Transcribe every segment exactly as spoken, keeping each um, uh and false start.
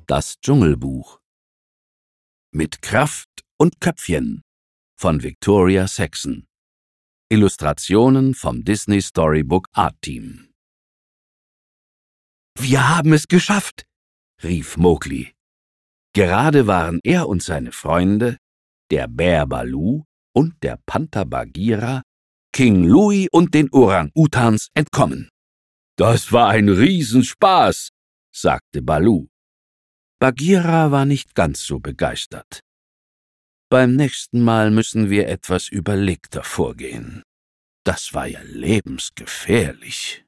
Das Dschungelbuch. Mit Kraft und Köpfchen von Victoria Saxon. Illustrationen vom Disney Storybook Art Team. »Wir haben es geschafft«, rief Mowgli. Gerade waren er und seine Freunde, der Bär Baloo und der Panther Bagheera, King Louie und den Orang-Utans entkommen. »Das war ein Riesenspaß«, sagte Baloo. Bagheera war nicht ganz so begeistert. »Beim nächsten Mal müssen wir etwas überlegter vorgehen. Das war ja lebensgefährlich.«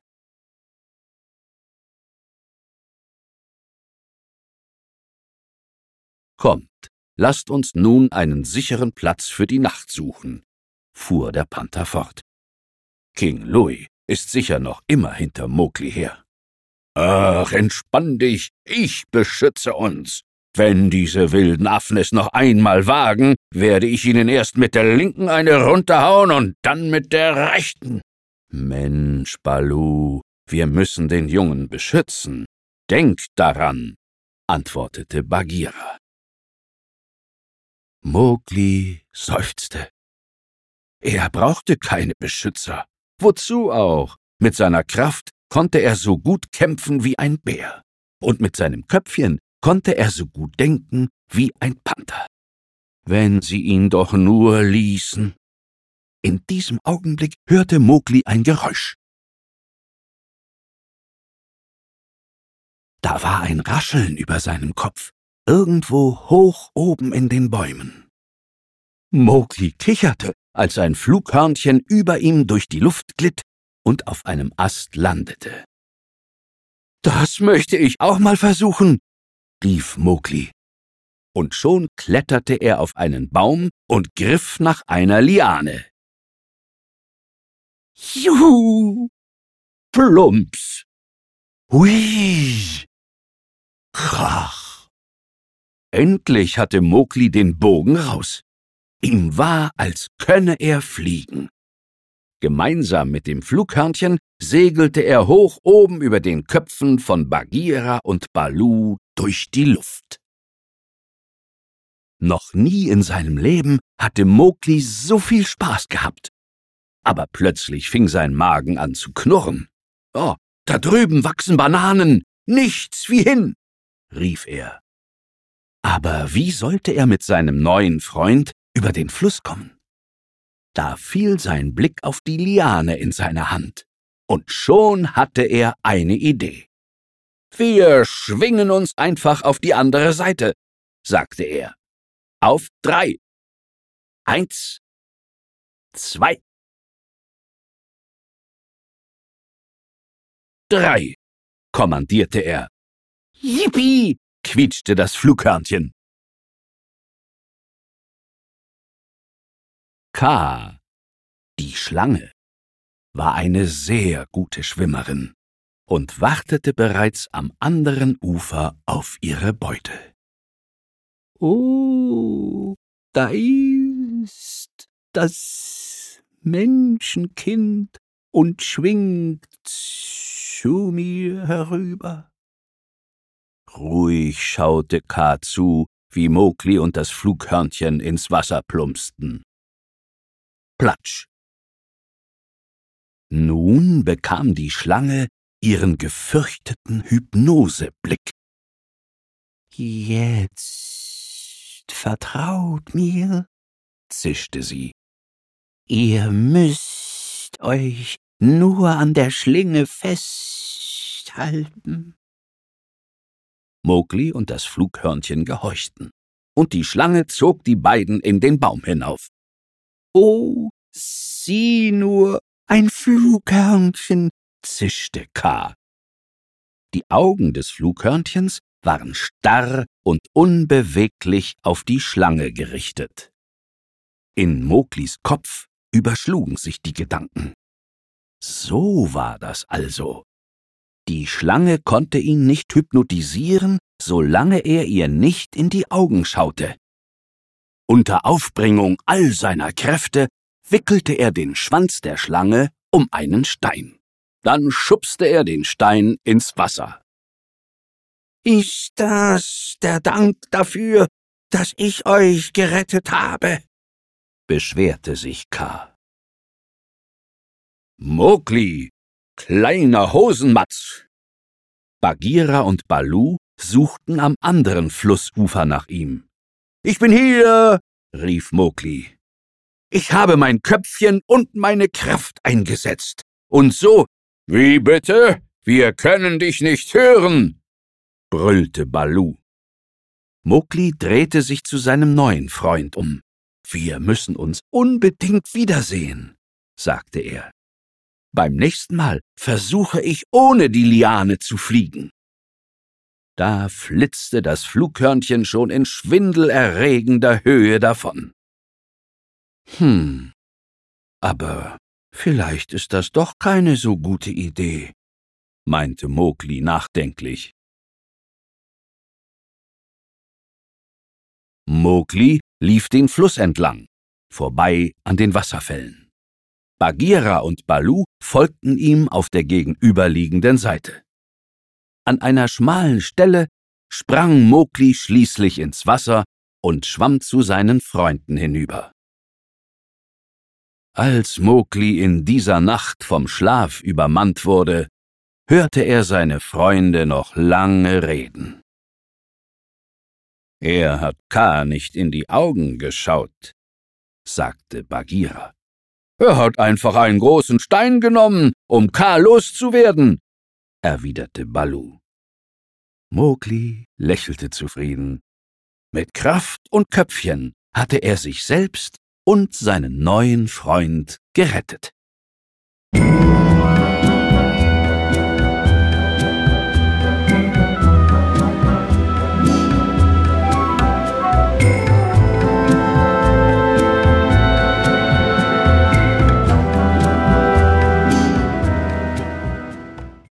»Kommt, lasst uns nun einen sicheren Platz für die Nacht suchen«, fuhr der Panther fort. »King Louie ist sicher noch immer hinter Mowgli her.« »Ach, entspann dich, ich beschütze uns. Wenn diese wilden Affen es noch einmal wagen, werde ich ihnen erst mit der linken eine runterhauen und dann mit der rechten.« »Mensch, Baloo, wir müssen den Jungen beschützen. Denk daran«, antwortete Bagheera. Mowgli seufzte. Er brauchte keine Beschützer. Wozu auch? Mit seiner Kraft konnte er so gut kämpfen wie ein Bär. Und mit seinem Köpfchen konnte er so gut denken wie ein Panther. Wenn sie ihn doch nur ließen. In diesem Augenblick hörte Mowgli ein Geräusch. Da war ein Rascheln über seinem Kopf, irgendwo hoch oben in den Bäumen. Mowgli kicherte, als ein Flughörnchen über ihm durch die Luft glitt und auf einem Ast landete. »Das möchte ich auch mal versuchen«, rief Mowgli. Und schon kletterte er auf einen Baum und griff nach einer Liane. »Juhu!« Plumps! »Hui!« Krach! Endlich hatte Mowgli den Bogen raus. Ihm war, als könne er fliegen. Gemeinsam mit dem Flughörnchen segelte er hoch oben über den Köpfen von Bagheera und Baloo durch die Luft. Noch nie in seinem Leben hatte Mowgli so viel Spaß gehabt. Aber plötzlich fing sein Magen an zu knurren. »Oh, da drüben wachsen Bananen! Nichts wie hin!« rief er. Aber wie sollte er mit seinem neuen Freund über den Fluss kommen? Da fiel sein Blick auf die Liane in seiner Hand, und schon hatte er eine Idee. »Wir schwingen uns einfach auf die andere Seite«, sagte er. »Auf drei. Eins, zwei, drei«, kommandierte er. »Yippie«, quietschte das Flughörnchen. Kaa, die Schlange, war eine sehr gute Schwimmerin und wartete bereits am anderen Ufer auf ihre Beute. »Oh, da ist das Menschenkind und schwingt zu mir herüber.« Ruhig schaute Kaa zu, wie Mowgli und das Flughörnchen ins Wasser plumpsten. Platsch! Nun bekam die Schlange ihren gefürchteten Hypnoseblick. »Jetzt vertraut mir«, zischte sie. »Ihr müsst euch nur an der Schlinge festhalten.« Mowgli und das Flughörnchen gehorchten, und die Schlange zog die beiden in den Baum hinauf. »Oh, sieh nur, ein Flughörnchen«, zischte Kaa. Die Augen des Flughörnchens waren starr und unbeweglich auf die Schlange gerichtet. In Mowglis Kopf überschlugen sich die Gedanken. So war das also. Die Schlange konnte ihn nicht hypnotisieren, solange er ihr nicht in die Augen schaute. Unter Aufbringung all seiner Kräfte wickelte er den Schwanz der Schlange um einen Stein. Dann schubste er den Stein ins Wasser. ist das der Dank dafür, dass ich euch gerettet habe?« beschwerte sich K. »Mowgli, kleiner Hosenmatz!« Bagheera und Baloo suchten am anderen Flussufer nach ihm. »Ich bin hier«, rief Mowgli. »Ich habe mein Köpfchen und meine Kraft eingesetzt. Und so...« »Wie bitte? Wir können dich nicht hören«, brüllte Baloo. Mowgli drehte sich zu seinem neuen Freund um. »Wir müssen uns unbedingt wiedersehen«, sagte er. »Beim nächsten Mal versuche ich, ohne die Liane zu fliegen.« Da flitzte das Flughörnchen schon in schwindelerregender Höhe davon. »Hm, aber vielleicht ist das doch keine so gute Idee«, meinte Mowgli nachdenklich. Mowgli lief den Fluss entlang, vorbei an den Wasserfällen. Bagheera und Baloo folgten ihm auf der gegenüberliegenden Seite. An einer schmalen Stelle sprang Mowgli schließlich ins Wasser und schwamm zu seinen Freunden hinüber. Als Mowgli in dieser Nacht vom Schlaf übermannt wurde, hörte er seine Freunde noch lange reden. »Er hat K nicht in die Augen geschaut«, sagte Bagheera. »Er hat einfach einen großen Stein genommen, um K loszuwerden«, erwiderte Baloo. Mowgli lächelte zufrieden. Mit Kraft und Köpfchen hatte er sich selbst und seinen neuen Freund gerettet.